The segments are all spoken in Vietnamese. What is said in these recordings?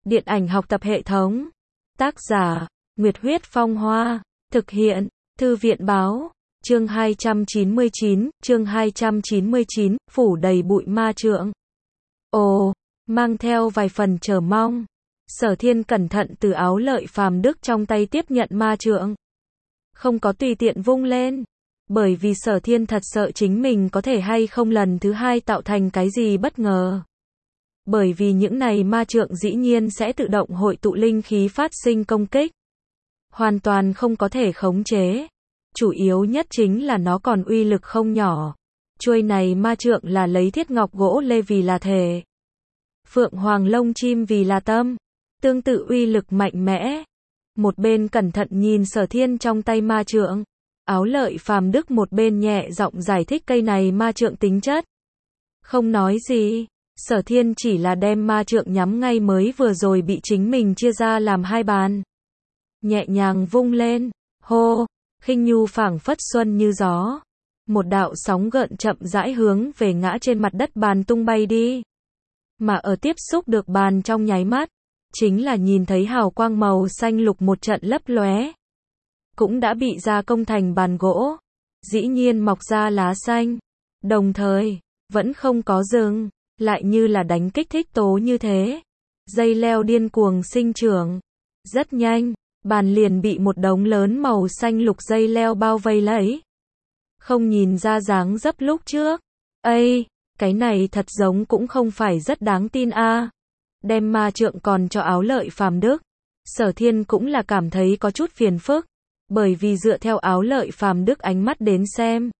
Điện ảnh học tập hệ thống. Tác giả, Nguyệt Huyết Phong Hoa. Thực hiện, Thư viện Báo. Chương 299, phủ đầy bụi ma trượng. Ồ, mang theo vài phần chờ mong. Sở Thiên cẩn thận từ áo Lợi Phàm Đức trong tay tiếp nhận ma trượng. Không có tùy tiện vung lên. Bởi vì Sở Thiên thật sợ chính mình có thể hay không lần thứ hai tạo thành cái gì bất ngờ. Bởi vì những này ma trượng dĩ nhiên sẽ tự động hội tụ linh khí phát sinh công kích. Hoàn toàn không có thể khống chế. Chủ yếu nhất chính là nó còn uy lực không nhỏ. Chuôi này ma trượng là lấy thiết ngọc gỗ lê vì là thể. Phượng hoàng lông chim vì là tâm. Tương tự uy lực mạnh mẽ. Một bên cẩn thận nhìn Sở Thiên trong tay ma trượng. Áo Lợi Phàm Đức một bên nhẹ giọng giải thích cây này ma trượng tính chất. Không nói gì. Sở Thiên chỉ là đem ma trượng nhắm ngay mới vừa rồi bị chính mình chia ra làm hai bàn. Nhẹ nhàng vung lên. Hô. Khinh nhu phảng phất xuân như gió. Một đạo sóng gợn chậm rãi hướng về ngã trên mặt đất bàn tung bay đi. Mà ở tiếp xúc được bàn trong nháy mắt, chính là nhìn thấy hào quang màu xanh lục một trận lấp lóe. Cũng đã bị gia công thành bàn gỗ. Dĩ nhiên mọc ra lá xanh. Đồng thời, vẫn không có dừng, lại như là đánh kích thích tố như thế. Dây leo điên cuồng sinh trưởng. Rất nhanh, bàn liền bị một đống lớn màu xanh lục dây leo bao vây lấy. Không nhìn ra dáng dấp lúc trước. Ây, cái này thật giống cũng không phải rất đáng tin a. Đem ma trượng còn cho Áo Lợi Phàm Đức. Sở Thiên cũng là cảm thấy có chút phiền phức. Bởi vì dựa theo Áo Lợi Phàm Đức ánh mắt đến xem.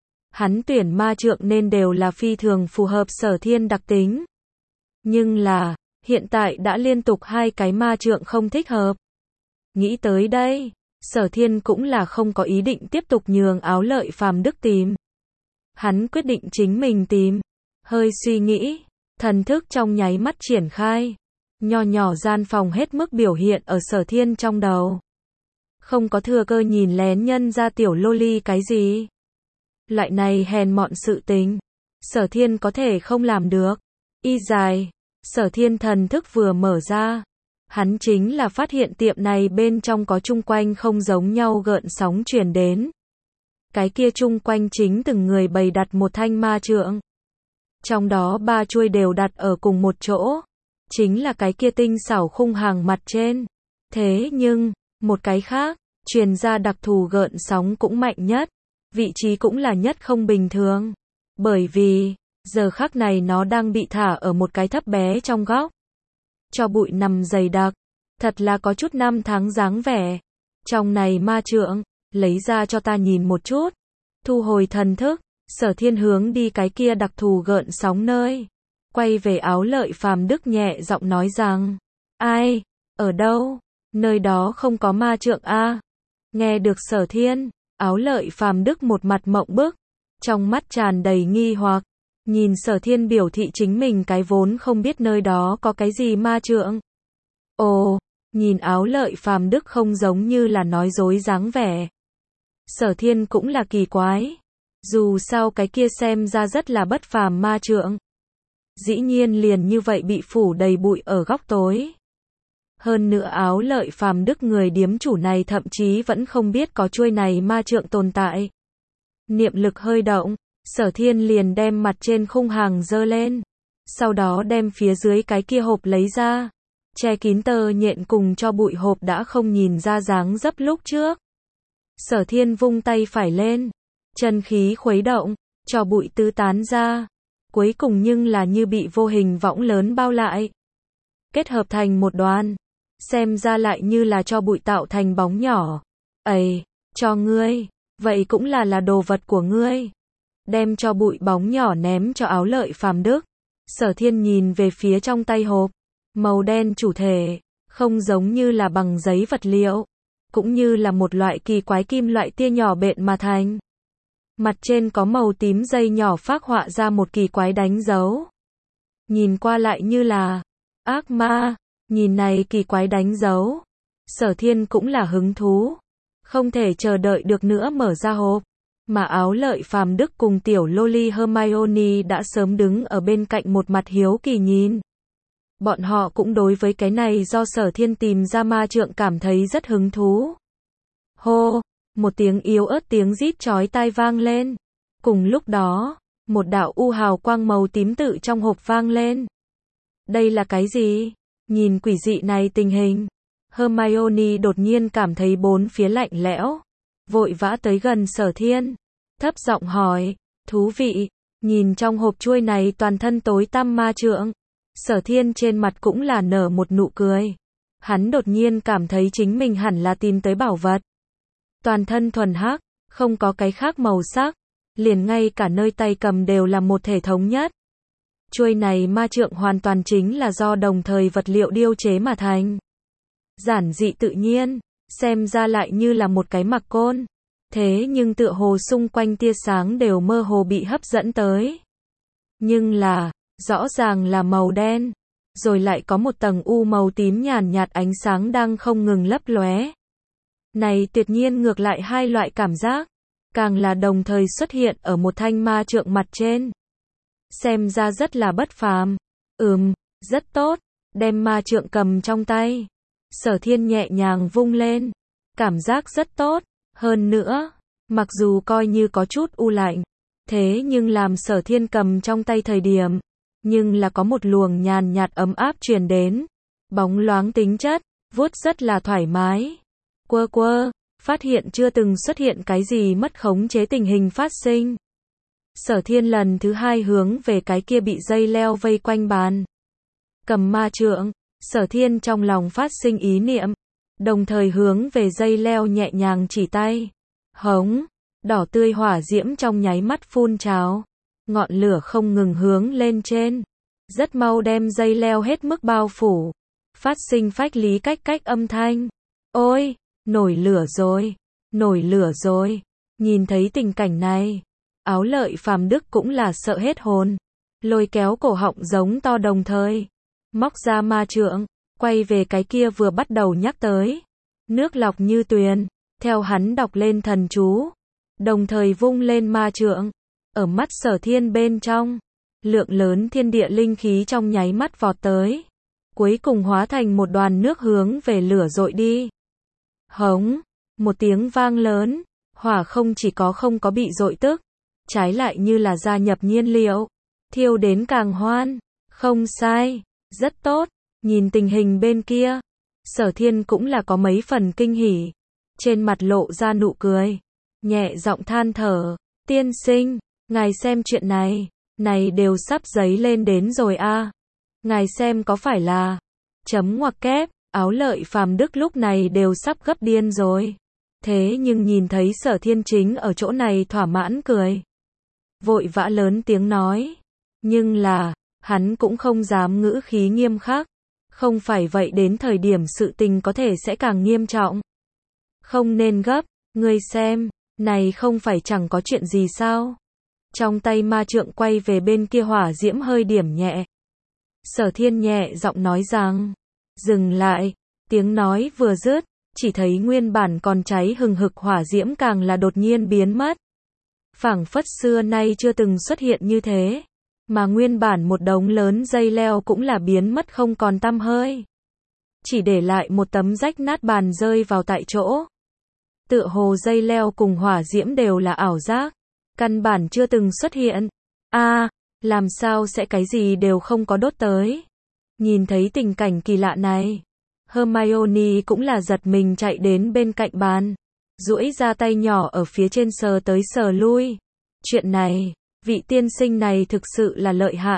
Hắn tuyển ma trượng nên đều là phi thường phù hợp Sở Thiên đặc tính. Nhưng là, hiện tại đã liên tục hai cái ma trượng không thích hợp. Nghĩ tới đây, Sở Thiên cũng là không có ý định tiếp tục nhường Áo Lợi Phàm Đức tìm. Hắn quyết định chính mình tìm. Hơi suy nghĩ, thần thức trong nháy mắt triển khai. Nho nhỏ gian phòng hết mức biểu hiện ở Sở Thiên trong đầu. Không có thừa cơ nhìn lén nhân ra tiểu loli cái gì. Loại này hèn mọn sự tình. Sở Thiên có thể không làm được. Y dài. Sở Thiên thần thức vừa mở ra. Hắn chính là phát hiện tiệm này bên trong có chung quanh không giống nhau gợn sóng truyền đến. Cái kia chung quanh chính từng người bày đặt một thanh ma trượng. Trong đó ba chuôi đều đặt ở cùng một chỗ. Chính là cái kia tinh xảo khung hàng mặt trên. Thế nhưng, một cái khác, truyền ra đặc thù gợn sóng cũng mạnh nhất. Vị trí cũng là nhất không bình thường. Bởi vì, giờ khắc này nó đang bị thả ở một cái thấp bé trong góc. Cho bụi nằm dày đặc. Thật là có chút năm tháng dáng vẻ. Trong này ma trượng, lấy ra cho ta nhìn một chút. Thu hồi thần thức, Sở Thiên hướng đi cái kia đặc thù gợn sóng nơi. Quay về Áo Lợi Phàm Đức nhẹ giọng nói rằng. Ai? Ở đâu? Nơi đó không có ma trượng a. Nghe được Sở Thiên, Áo Lợi Phàm Đức một mặt mộng bức. Trong mắt tràn đầy nghi hoặc. Nhìn Sở Thiên biểu thị chính mình cái vốn không biết nơi đó có cái gì ma trượng. Ồ, nhìn Áo Lợi Phàm Đức không giống như là nói dối dáng vẻ. Sở Thiên cũng là kỳ quái. Dù sao cái kia xem ra rất là bất phàm ma trượng. Dĩ nhiên liền như vậy bị phủ đầy bụi ở góc tối. Hơn nữa Áo Lợi Phàm Đức người điếm chủ này thậm chí vẫn không biết có chuôi này ma trượng tồn tại. Niệm lực hơi động, Sở Thiên liền đem mặt trên khung hàng dơ lên. Sau đó đem phía dưới cái kia hộp lấy ra. Che kín tơ nhện cùng cho bụi hộp đã không nhìn ra dáng dấp lúc trước. Sở Thiên vung tay phải lên. Chân khí khuấy động, cho bụi tứ tán ra. Cuối cùng nhưng là như bị vô hình võng lớn bao lại. Kết hợp thành một đoàn. Xem ra lại như là cho bụi tạo thành bóng nhỏ. Ây, cho ngươi. Vậy cũng là đồ vật của ngươi. Đem cho bụi bóng nhỏ ném cho Áo Lợi Phàm Đức. Sở Thiên nhìn về phía trong tay hộp. Màu đen chủ thể. Không giống như là bằng giấy vật liệu. Cũng như là một loại kỳ quái kim loại tia nhỏ bện mà thành. Mặt trên có màu tím dây nhỏ phác họa ra một kỳ quái đánh dấu. Nhìn qua lại như là ác ma. Nhìn này kỳ quái đánh dấu. Sở Thiên cũng là hứng thú. Không thể chờ đợi được nữa mở ra hộp. Mà Áo Lợi Phàm Đức cùng tiểu loli Hermione đã sớm đứng ở bên cạnh một mặt hiếu kỳ nhìn. Bọn họ cũng đối với cái này do Sở Thiên tìm ra ma trượng cảm thấy rất hứng thú. Hô, một tiếng yếu ớt tiếng rít chói tai vang lên. Cùng lúc đó, một đạo u hào quang màu tím tự trong hộp vang lên. Đây là cái gì? Nhìn quỷ dị này tình hình, Hermione đột nhiên cảm thấy bốn phía lạnh lẽo, vội vã tới gần Sở Thiên, thấp giọng hỏi, thú vị, nhìn trong hộp chuôi này toàn thân tối tăm ma trượng. Sở Thiên trên mặt cũng là nở một nụ cười. Hắn đột nhiên cảm thấy chính mình hẳn là tìm tới bảo vật. Toàn thân thuần hắc, không có cái khác màu sắc, liền ngay cả nơi tay cầm đều là một thể thống nhất. Chuôi này ma trượng hoàn toàn chính là do đồng thời vật liệu điêu chế mà thành. Giản dị tự nhiên, xem ra lại như là một cái mặc côn. Thế nhưng tựa hồ xung quanh tia sáng đều mơ hồ bị hấp dẫn tới. Nhưng là, rõ ràng là màu đen, rồi lại có một tầng u màu tím nhàn nhạt ánh sáng đang không ngừng lấp lóe. Này tuyệt nhiên ngược lại hai loại cảm giác, càng là đồng thời xuất hiện ở một thanh ma trượng mặt trên. Xem ra rất là bất phàm. Rất tốt, đem ma trượng cầm trong tay. Sở Thiên nhẹ nhàng vung lên, cảm giác rất tốt, hơn nữa, mặc dù coi như có chút u lạnh, thế nhưng làm Sở Thiên cầm trong tay thời điểm, nhưng là có một luồng nhàn nhạt ấm áp truyền đến, bóng loáng tính chất, vuốt rất là thoải mái. Phát hiện chưa từng xuất hiện cái gì mất khống chế tình hình phát sinh. Sở Thiên lần thứ hai hướng về cái kia bị dây leo vây quanh bàn. Cầm ma trượng, Sở Thiên trong lòng phát sinh ý niệm, đồng thời hướng về dây leo nhẹ nhàng chỉ tay. Hống, đỏ tươi hỏa diễm trong nháy mắt phun trào, ngọn lửa không ngừng hướng lên trên, rất mau đem dây leo hết mức bao phủ, phát sinh phách lý cách cách âm thanh. Ôi, nổi lửa rồi, nhìn thấy tình cảnh này, Áo Lợi Phàm Đức cũng là sợ hết hồn, lôi kéo cổ họng giống to đồng thời, móc ra ma trượng, quay về cái kia vừa bắt đầu nhắc tới, nước lọc như tuyền, theo hắn đọc lên thần chú, đồng thời vung lên ma trượng, ở mắt Sở Thiên bên trong, lượng lớn thiên địa linh khí trong nháy mắt vọt tới, cuối cùng hóa thành một đoàn nước hướng về lửa dội đi. Hống, một tiếng vang lớn, hỏa không chỉ không có bị dội tức, trái lại như là gia nhập nhiên liệu, thiêu đến càng hoan. Không sai, rất tốt. Nhìn tình hình bên kia, Sở Thiên cũng là có mấy phần kinh hỉ, trên mặt lộ ra nụ cười, nhẹ giọng than thở, tiên sinh, ngài xem chuyện này đều sắp dấy lên đến rồi a. Ngài xem có phải là, chấm ngoặc kép, Áo Lợi Phàm Đức lúc này đều sắp gấp điên rồi. Thế nhưng nhìn thấy Sở Thiên chính ở chỗ này thỏa mãn cười, vội vã lớn tiếng nói, nhưng là, hắn cũng không dám ngữ khí nghiêm khắc, không phải vậy đến thời điểm sự tình có thể sẽ càng nghiêm trọng. Không nên gấp, ngươi xem, này không phải chẳng có chuyện gì sao? Trong tay ma trượng quay về bên kia hỏa diễm hơi điểm nhẹ. Sở Thiên nhẹ giọng nói rằng, dừng lại, tiếng nói vừa dứt, chỉ thấy nguyên bản còn cháy hừng hực hỏa diễm càng là đột nhiên biến mất. Phảng phất xưa nay chưa từng xuất hiện như thế, mà nguyên bản một đống lớn dây leo cũng là biến mất không còn tăm hơi. Chỉ để lại một tấm rách nát bàn rơi vào tại chỗ. Tựa hồ dây leo cùng hỏa diễm đều là ảo giác, căn bản chưa từng xuất hiện. Làm sao sẽ cái gì đều không có đốt tới. Nhìn thấy tình cảnh kỳ lạ này, Hermione cũng là giật mình chạy đến bên cạnh bàn, duỗi ra tay nhỏ ở phía trên sờ tới sờ lui. Chuyện này, vị tiên sinh này thực sự là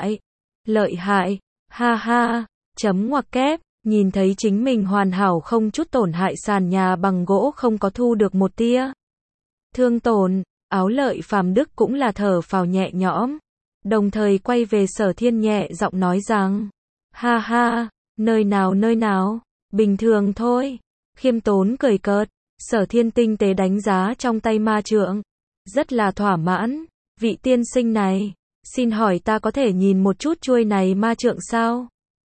lợi hại, ha ha, chấm ngoặc kép, nhìn thấy chính mình hoàn hảo không chút tổn hại sàn nhà bằng gỗ không có thu được một tia thương tổn, Áo Lợi Phàm Đức cũng là thở phào nhẹ nhõm, đồng thời quay về Sở Thiên nhẹ giọng nói rằng, ha ha, nơi nào, bình thường thôi, khiêm tốn cười cợt. Sở Thiên tinh tế đánh giá trong tay ma trượng, rất là thỏa mãn, vị tiên sinh này, xin hỏi ta có thể nhìn một chút chuôi này ma trượng sao?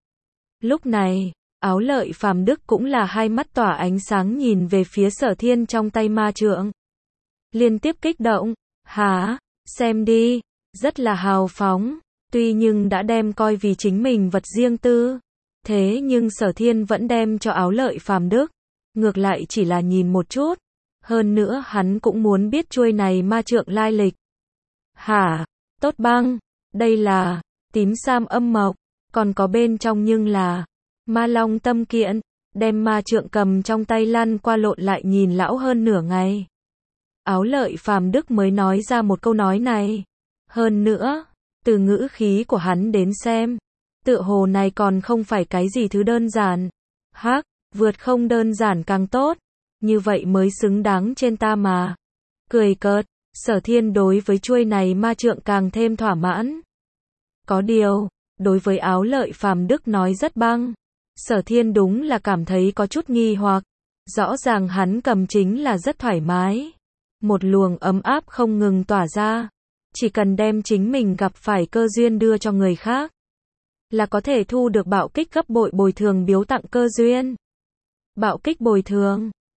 Lúc này, Áo Lợi Phàm Đức cũng là hai mắt tỏa ánh sáng nhìn về phía Sở Thiên trong tay ma trượng. Liên tiếp kích động, hả, xem đi, rất là hào phóng, tuy nhưng đã đem coi vì chính mình vật riêng tư, Thế nhưng Sở Thiên vẫn đem cho Áo Lợi Phàm Đức, ngược lại chỉ là nhìn một chút, hơn nữa hắn cũng muốn biết chuôi này ma trượng lai lịch. Hả? Tốt băng, đây là tím sam âm mộc, còn có bên trong nhưng là ma long tâm kiện, đem ma trượng cầm trong tay lăn qua lộn lại nhìn lão hơn nửa ngày. Áo Lợi Phàm Đức mới nói ra một câu nói này. Hơn nữa, từ ngữ khí của hắn đến xem, tựa hồ này còn không phải cái gì thứ đơn giản. Hắc, vượt không đơn giản càng tốt, như vậy mới xứng đáng trên ta mà. Cười cợt, Sở Thiên đối với chuôi này ma trượng càng thêm thỏa mãn. Có điều, đối với Áo Lợi Phàm Đức nói rất băng, Sở Thiên đúng là cảm thấy có chút nghi hoặc. Rõ ràng hắn cầm chính là rất thoải mái. Một luồng ấm áp không ngừng tỏa ra. Chỉ cần đem chính mình gặp phải cơ duyên đưa cho người khác, là có thể thu được bạo kích gấp bội bồi thường biếu tặng cơ duyên. Bạo kích bồi thường,